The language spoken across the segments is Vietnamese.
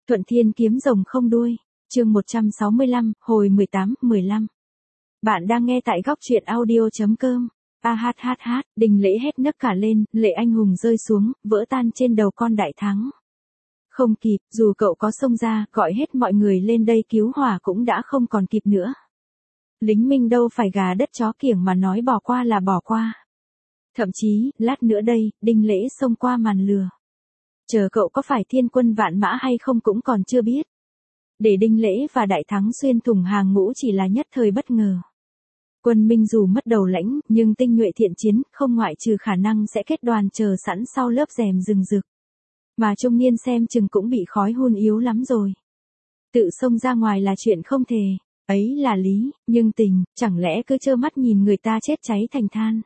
Thuận Thiên kiếm rồng không đuôi. Chương 165, hồi 18-15. Bạn đang nghe tại góc truyện audio.com. Đình Lễ hét nấc cả lên, lệ anh hùng rơi xuống, vỡ tan trên đầu con Đại Thắng. Không kịp, dù cậu có xông ra, gọi hết mọi người lên đây cứu hỏa cũng đã không còn kịp nữa. Lính Minh đâu phải gà đất chó kiểng mà nói bỏ qua là bỏ qua. Thậm chí, lát nữa đây, Đinh Lễ xông qua màn lừa. Chờ cậu có phải thiên quân vạn mã hay không cũng còn chưa biết. Để Đinh Lễ và Đại Thắng xuyên thủng hàng ngũ chỉ là nhất thời bất ngờ. Quân Minh dù mất đầu lãnh, nhưng tinh nhuệ thiện chiến, không ngoại trừ khả năng sẽ kết đoàn chờ sẵn sau lớp rèm rừng rực. Mà trung niên xem chừng cũng bị khói hun yếu lắm rồi. Tự xông ra ngoài là chuyện không thể, ấy là lý, nhưng tình, chẳng lẽ cứ trơ mắt nhìn người ta chết cháy thành than.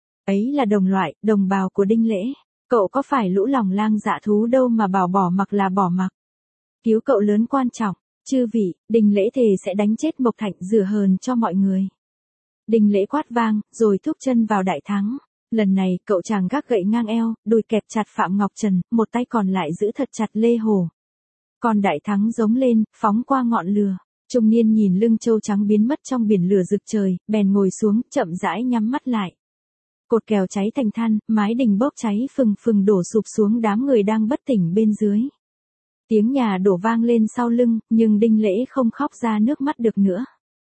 Ấy là đồng loại, đồng bào của Đinh Lễ, cậu có phải lũ lòng lang dạ thú đâu mà bảo bỏ mặc là bỏ mặc. Cứu cậu lớn quan trọng, chư vị, Đinh Lễ thề sẽ đánh chết Mộc Thạnh rửa hờn cho mọi người. Đinh Lễ quát vang, rồi thúc chân vào Đại Thắng. Lần này, cậu chàng gác gậy ngang eo, đùi kẹp chặt Phạm Ngọc Trần, một tay còn lại giữ thật chặt Lê Hổ. Còn Đại Thắng giống lên, phóng qua ngọn lửa. Trung niên nhìn lưng trâu trắng biến mất trong biển lửa rực trời, bèn ngồi xuống, chậm rãi nhắm mắt lại. Cột kèo cháy thành than, mái đình bốc cháy phừng phừng đổ sụp xuống đám người đang bất tỉnh bên dưới. Tiếng nhà đổ vang lên sau lưng, nhưng Đinh Lễ không khóc ra nước mắt được nữa.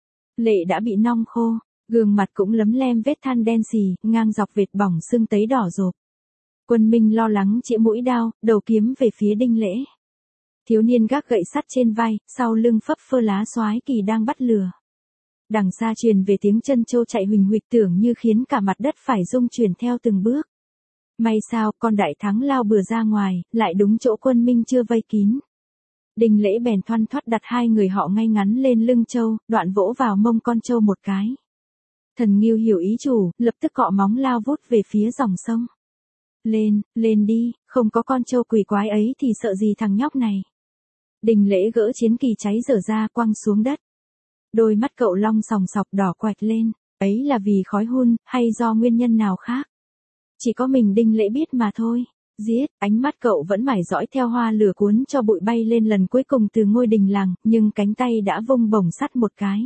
Lệ đã bị nong khô, gương mặt cũng lấm lem vết than đen xì, ngang dọc vệt bỏng sưng tấy đỏ rộp. Quân Minh lo lắng chĩa mũi đao, đầu kiếm về phía Đinh Lễ. Thiếu niên gác gậy sắt trên vai, sau lưng phấp phơ lá soái kỳ đang bắt lửa. Đằng xa truyền về tiếng chân trâu chạy huỳnh huỵch tưởng như khiến cả mặt đất phải rung chuyển theo từng bước. May sao, con Đại Thắng lao bừa ra ngoài, lại đúng chỗ Quân Minh chưa vây kín. Đinh Lễ bèn thoăn thoắt đặt hai người họ ngay ngắn lên lưng trâu, đoạn vỗ vào mông con trâu một cái. Thần Ngưu hiểu ý chủ, lập tức cọ móng lao vút về phía dòng sông. Lên, lên đi, không có con trâu quỷ quái ấy thì sợ gì thằng nhóc này. Đinh Lễ gỡ chiến kỳ cháy dở ra quăng xuống đất. Đôi mắt cậu long sòng sọc đỏ quạch lên, ấy là vì khói hun, hay do nguyên nhân nào khác? Chỉ có mình Đinh Lễ biết mà thôi. Giết, ánh mắt cậu vẫn mải dõi theo hoa lửa cuốn cho bụi bay lên lần cuối cùng từ ngôi đình làng, nhưng cánh tay đã vung bổng sắt một cái.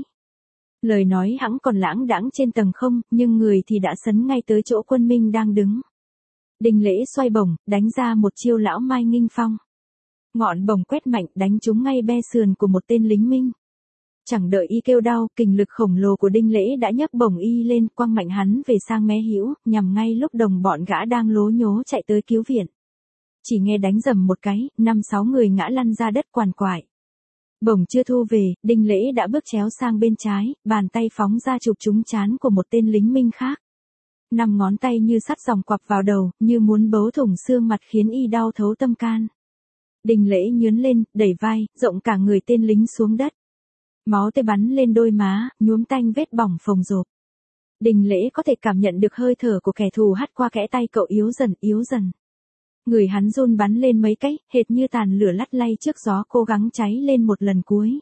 Lời nói hẵng còn lãng đãng trên tầng không, nhưng người thì đã sấn ngay tới chỗ Quân Minh đang đứng. Đinh Lễ xoay bổng, đánh ra một chiêu lão mai nghinh phong. Ngọn bổng quét mạnh đánh trúng ngay be sườn của một tên lính Minh. Chẳng đợi y kêu đau, kình lực khổng lồ của Đinh Lễ đã nhấc bổng y lên, quăng mạnh hắn về sang mé hữu, nhằm ngay lúc đồng bọn gã đang lố nhố chạy tới cứu viện. Chỉ nghe đánh rầm một cái, 5-6 người ngã lăn ra đất quằn quại. Bổng chưa thu về, Đinh Lễ đã bước chéo sang bên trái, bàn tay phóng ra chụp trúng trán của một tên lính Minh khác. 5 ngón tay như sắt dòng quặp vào đầu, như muốn bấu thủng xương mặt khiến y đau thấu tâm can. Đinh Lễ nhướn lên, đẩy vai, rộng cả người tên lính xuống đất. Máu tươi bắn lên đôi má, nhuốm tanh vết bỏng phồng rộp. Đinh Lễ có thể cảm nhận được hơi thở của kẻ thù hắt qua kẽ tay cậu yếu dần yếu dần. Người hắn run bắn lên mấy cái, hệt như tàn lửa lắt lay trước gió cố gắng cháy lên một lần cuối.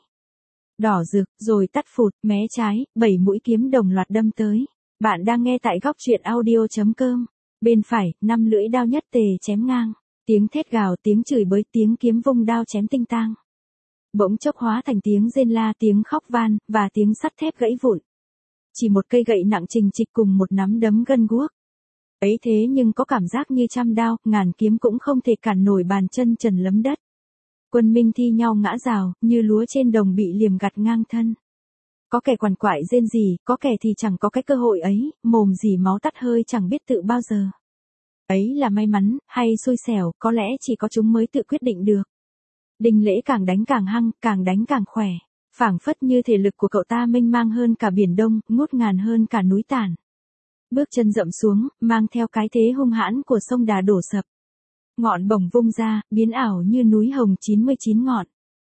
Đỏ rực, rồi tắt phụt, mé trái, 7 mũi kiếm đồng loạt đâm tới. Bạn đang nghe tại góc truyện audio.com. Bên phải, 5 lưỡi đao nhất tề chém ngang. Tiếng thét gào, tiếng chửi bới, tiếng kiếm vung đao chém tinh tang. Bỗng chốc hóa thành tiếng rên la, tiếng khóc van, và tiếng sắt thép gãy vụn. Chỉ một cây gậy nặng trình trịch cùng một nắm đấm gân guốc. Ấy thế nhưng có cảm giác như trăm đao, ngàn kiếm cũng không thể cản nổi bàn chân trần lấm đất. Quân Minh thi nhau ngã rào, như lúa trên đồng bị liềm gặt ngang thân. Có kẻ quằn quại rên rỉ, có kẻ thì chẳng có cái cơ hội ấy, mồm dỉ máu tắt hơi chẳng biết tự bao giờ. Ấy là may mắn, hay xui xẻo, có lẽ chỉ có chúng mới tự quyết định được. Đinh Lễ càng đánh càng hăng, càng đánh càng khỏe. Phảng phất như thể lực của cậu ta mênh mang hơn cả biển Đông, ngút ngàn hơn cả núi Tản. Bước chân dậm xuống, mang theo cái thế hung hãn của sông Đà đổ sập. Ngọn bổng vung ra, biến ảo như núi hồng 99 ngọn.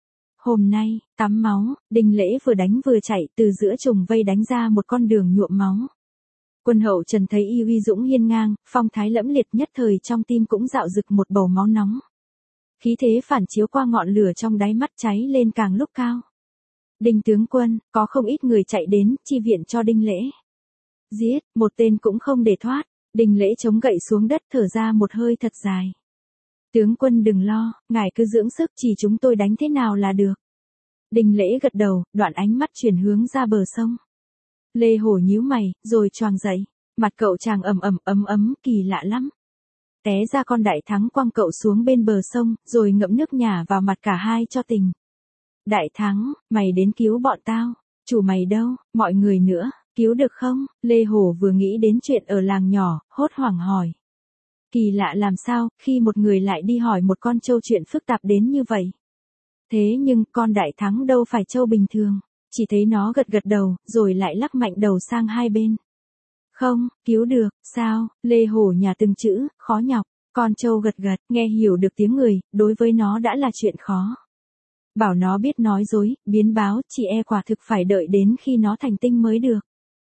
Hôm nay, tắm máu, Đinh Lễ vừa đánh vừa chạy từ giữa trùng vây đánh ra một con đường nhuộm máu. Quân hậu Trần thấy y uy dũng hiên ngang, phong thái lẫm liệt nhất thời trong tim cũng dạo rực một bầu máu nóng. Khí thế phản chiếu qua ngọn lửa trong đáy mắt cháy lên càng lúc cao. Đinh tướng quân, có không ít người chạy đến, chi viện cho Đinh Lễ. Giết, một tên cũng không để thoát. Đinh Lễ chống gậy xuống đất thở ra một hơi thật dài. Tướng quân đừng lo, ngài cứ dưỡng sức, chỉ chúng tôi đánh thế nào là được. Đinh Lễ gật đầu, đoạn ánh mắt chuyển hướng ra bờ sông. Lê Hổ nhíu mày, rồi choàng dậy. Mặt cậu chàng ấm, kỳ lạ lắm. Té ra con Đại Thắng quăng cậu xuống bên bờ sông, rồi ngậm nước nhả vào mặt cả hai cho tình. Đại Thắng, mày đến cứu bọn tao. Chủ mày đâu, mọi người nữa, cứu được không? Lê Hổ vừa nghĩ đến chuyện ở làng nhỏ, hốt hoảng hỏi. Kỳ lạ làm sao, khi một người lại đi hỏi một con trâu chuyện phức tạp đến như vậy. Thế nhưng, con Đại Thắng đâu phải trâu bình thường. Chỉ thấy nó gật gật đầu, rồi lại lắc mạnh đầu sang hai bên. Không, cứu được, sao? Lê Hổ nhả từng chữ, khó nhọc. Con trâu gật gật, nghe hiểu được tiếng người, đối với nó đã là chuyện khó. Bảo nó biết nói dối, biến báo, chị e quả thực phải đợi đến khi nó thành tinh mới được.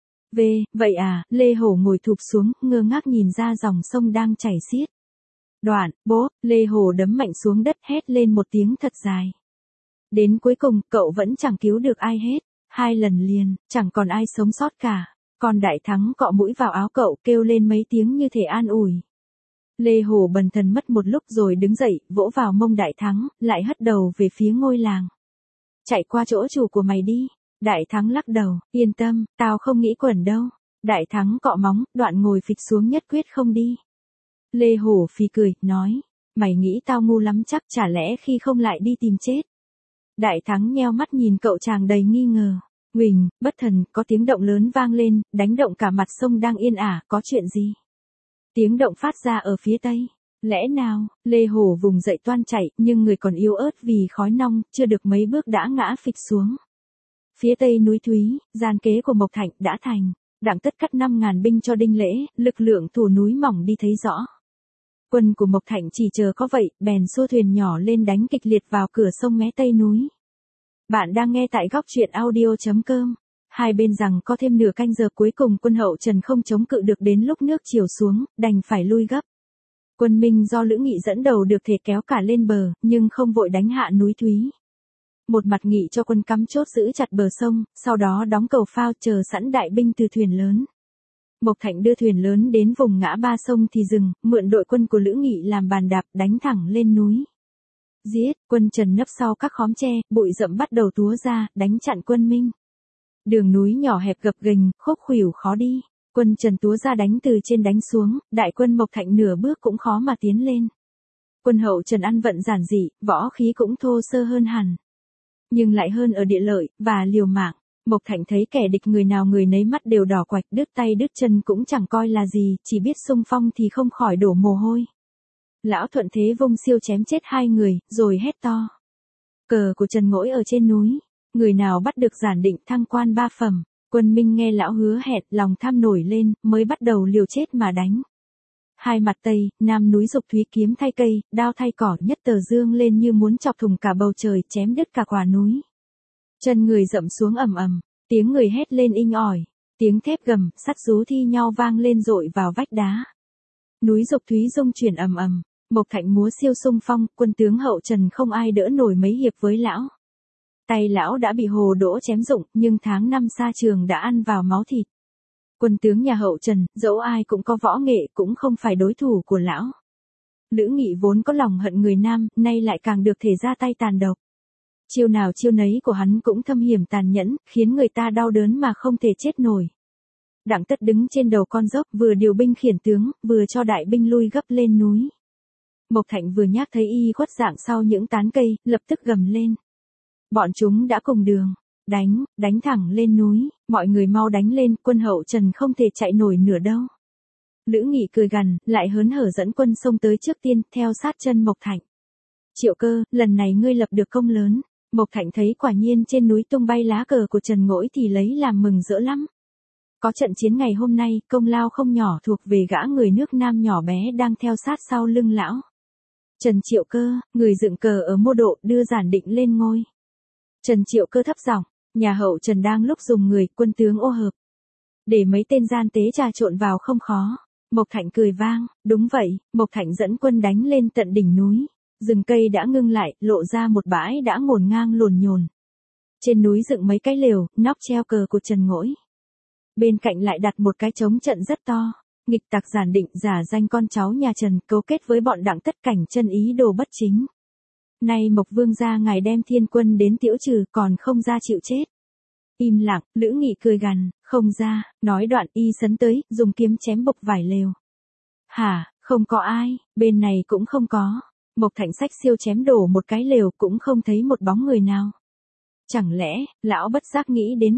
Vậy à, Lê Hổ ngồi thụp xuống, ngơ ngác nhìn ra dòng sông đang chảy xiết. Đoạn, bố, Lê Hổ đấm mạnh xuống đất hét lên một tiếng thật dài. Đến cuối cùng, cậu vẫn chẳng cứu được ai hết. 2 lần liền, chẳng còn ai sống sót cả. Còn Đại Thắng cọ mũi vào áo cậu kêu lên mấy tiếng như thể an ủi. Lê Hổ bần thần mất một lúc rồi đứng dậy, vỗ vào mông Đại Thắng, lại hất đầu về phía ngôi làng. Chạy qua chỗ chủ của mày đi. Đại Thắng lắc đầu, yên tâm, tao không nghĩ quẩn đâu. Đại Thắng cọ móng, đoạn ngồi phịch xuống nhất quyết không đi. Lê Hổ phì cười, nói, mày nghĩ tao ngu lắm chắc, chả lẽ khi không lại đi tìm chết. Đại Thắng nheo mắt nhìn cậu chàng đầy nghi ngờ. Huỳnh, bất thần, có tiếng động lớn vang lên, đánh động cả mặt sông đang yên ả, có chuyện gì? Tiếng động phát ra ở phía tây. Lẽ nào? Lê Hổ vùng dậy toan chạy, nhưng người còn yếu ớt vì khói nong, chưa được mấy bước đã ngã phịch xuống. Phía tây núi Thúy, gian kế của Mộc Thạnh đã thành. Đặng tất cắt 5.000 binh cho Đinh Lễ, lực lượng thủ núi mỏng đi thấy rõ. Quân của Mộc Thạnh chỉ chờ có vậy, bèn xua thuyền nhỏ lên đánh kịch liệt vào cửa sông mé tây núi. Bạn đang nghe tại góc truyện audio.com. Hai bên rằng có thêm nửa canh giờ cuối cùng quân hậu Trần không chống cự được, đến lúc nước chiều xuống, đành phải lui gấp. Quân Minh do Lữ Nghị dẫn đầu được thể kéo cả lên bờ, nhưng không vội đánh hạ núi Thúy. Một mặt Nghị cho quân cắm chốt giữ chặt bờ sông, sau đó đóng cầu phao chờ sẵn đại binh từ thuyền lớn. Mộc Thạnh đưa thuyền lớn đến vùng ngã ba sông thì dừng, mượn đội quân của Lữ Nghị làm bàn đạp đánh thẳng lên núi. Giết, quân Trần nấp sau các khóm tre, bụi rậm bắt đầu túa ra, đánh chặn quân Minh. Đường núi nhỏ hẹp gập ghềnh, khúc khuỷu khó đi. Quân Trần túa ra đánh từ trên đánh xuống, đại quân Mộc Thạnh nửa bước cũng khó mà tiến lên. Quân hậu Trần ăn vận giản dị, võ khí cũng thô sơ hơn hẳn. Nhưng lại hơn ở địa lợi, và liều mạng. Mộc Thạnh thấy kẻ địch người nào người nấy mắt đều đỏ quạch, đứt tay đứt chân cũng chẳng coi là gì, chỉ biết xung phong thì không khỏi đổ mồ hôi. Lão thuận thế vung siêu chém chết 2 người, rồi hét to. Cờ của Trần Ngỗi ở trên núi, người nào bắt được giản định thăng quan 3 phẩm. Quân Minh nghe lão hứa hẹn, lòng tham nổi lên, mới bắt đầu liều chết mà đánh. Hai mặt tây, nam núi Dục Thúy kiếm thay cây, đao thay cỏ, nhất tờ dương lên như muốn chọc thủng cả bầu trời, chém đứt cả quả núi. Chân người dậm xuống ầm, tiếng người hét lên inh ỏi, tiếng thép gầm, sắt rú thi nhau vang lên dội vào vách đá. Núi Dục Thúy rung chuyển ầm, Mộc Thạnh múa siêu xung phong, quân tướng hậu Trần không ai đỡ nổi mấy hiệp với lão. Tay lão đã bị hồ đỗ chém rụng, nhưng tháng năm xa trường đã ăn vào máu thịt. Quân tướng nhà hậu Trần, dẫu ai cũng có võ nghệ, cũng không phải đối thủ của lão. Lữ Nghị vốn có lòng hận người Nam, nay lại càng được thể ra tay tàn độc. Chiêu nào chiêu nấy của hắn cũng thâm hiểm tàn nhẫn, khiến người ta đau đớn mà không thể chết nổi. Đặng Tất đứng trên đầu con dốc, vừa điều binh khiển tướng, vừa cho đại binh lui gấp lên núi. Mộc Thạnh vừa nhác thấy y khuất dạng sau những tán cây, lập tức gầm lên. Bọn chúng đã cùng đường. Đánh thẳng lên núi, mọi người mau đánh lên, quân hậu Trần không thể chạy nổi nửa đâu. Lữ Nghị cười gằn, lại hớn hở dẫn quân xông tới trước tiên, theo sát chân Mộc Thạnh. Triệu Cơ, lần này ngươi lập được công lớn. Mộc Thạnh thấy quả nhiên trên núi tung bay lá cờ của Trần Ngỗi thì lấy làm mừng rỡ lắm. Có trận chiến ngày hôm nay, công lao không nhỏ thuộc về gã người nước Nam nhỏ bé đang theo sát sau lưng lão. Trần Triệu Cơ, người dựng cờ ở Mô Độ, đưa giản định lên ngôi. Trần Triệu Cơ thấp giọng, nhà hậu Trần đang lúc dùng người, quân tướng ô hợp. Để mấy tên gian tế trà trộn vào không khó. Mộc Thạnh cười vang, đúng vậy, Mộc Thạnh dẫn quân đánh lên tận đỉnh núi. Rừng cây đã ngưng lại, lộ ra một bãi đã ngổn ngang lồn nhồn. Trên núi dựng mấy cái lều, nóc treo cờ của Trần Ngỗi. Bên cạnh lại đặt một cái trống trận rất to. Nghịch tặc giản định giả danh con cháu nhà Trần cấu kết với bọn Đặng Tất Cảnh chân ý đồ bất chính. Nay Mộc Vương gia ngài đem thiên quân đến tiễu trừ còn không ra chịu chết. Im lặng, Lữ Nghị cười gằn, không ra, nói đoạn y sấn tới, dùng kiếm chém bộc vải lều. Hả, không có ai, bên này cũng không có. Mộc Thạnh sách siêu chém đổ một cái lều cũng không thấy một bóng người nào. Chẳng lẽ, lão bất giác nghĩ đến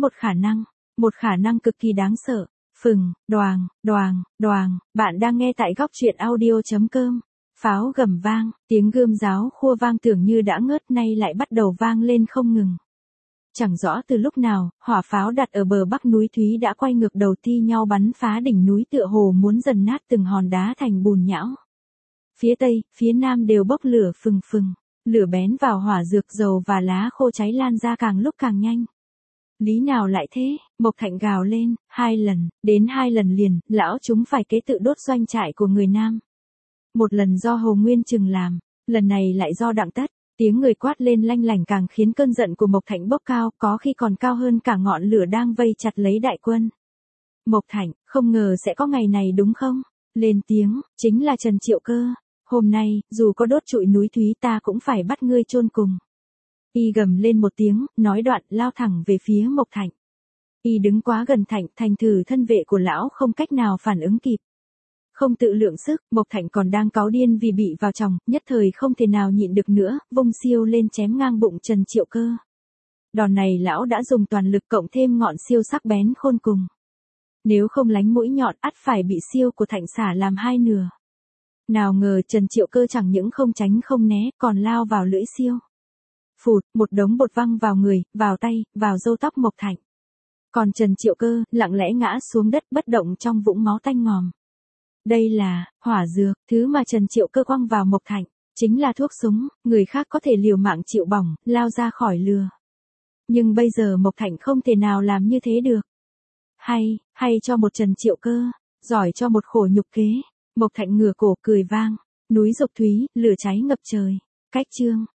một khả năng cực kỳ đáng sợ. Phừng, đoàng, đoàng, đoàng, bạn đang nghe tại góc truyện audio.com. Pháo gầm vang, tiếng gươm giáo khua vang tưởng như đã ngớt nay lại bắt đầu vang lên không ngừng. Chẳng rõ từ lúc nào, hỏa pháo đặt ở bờ bắc núi Thúy đã quay ngược đầu thi nhau bắn phá đỉnh núi tựa hồ muốn dần nát từng hòn đá thành bùn nhão. Phía tây, phía nam đều bốc lửa phừng phừng, lửa bén vào hỏa dược dầu và lá khô cháy lan ra càng lúc càng nhanh. Lý nào lại thế, Mộc Thạnh gào lên, 2 lần, đến 2 lần liền, lão chúng phải kế tự đốt doanh trại của người Nam. Một lần do Hồ Nguyên Trừng làm, lần này lại do Đặng Tất, tiếng người quát lên lanh lảnh càng khiến cơn giận của Mộc Thạnh bốc cao, có khi còn cao hơn cả ngọn lửa đang vây chặt lấy đại quân. Mộc Thạnh, không ngờ sẽ có ngày này đúng không? Lên tiếng, chính là Trần Triệu Cơ, hôm nay, dù có đốt trụi núi Thúy ta cũng phải bắt ngươi chôn cùng. Y gầm lên một tiếng, nói đoạn lao thẳng về phía Mộc Thạnh. Y đứng quá gần Thạnh, thành thử thân vệ của lão không cách nào phản ứng kịp. Không tự lượng sức, Mộc Thạnh còn đang cáu điên vì bị vào chồng, nhất thời không thể nào nhịn được nữa, vung siêu lên chém ngang bụng Trần Triệu Cơ. Đòn này lão đã dùng toàn lực cộng thêm ngọn siêu sắc bén khôn cùng. Nếu không lánh mũi nhọn ắt phải bị siêu của Thạnh xả làm 2 nửa. Nào ngờ Trần Triệu Cơ chẳng những không tránh không né, còn lao vào lưỡi siêu. Phụt, một đống bột văng vào người, vào tay, vào râu tóc Mộc Thạnh. Còn Trần Triệu Cơ, lặng lẽ ngã xuống đất bất động trong vũng máu tanh ngòm. Đây là, hỏa dược, thứ mà Trần Triệu Cơ quăng vào Mộc Thạnh, chính là thuốc súng, người khác có thể liều mạng chịu bỏng, lao ra khỏi lừa. Nhưng bây giờ Mộc Thạnh không thể nào làm như thế được. Hay cho một Trần Triệu Cơ, giỏi cho một khổ nhục kế. Mộc Thạnh ngửa cổ cười vang, núi Dục Thúy, lửa cháy ngập trời. Cách chương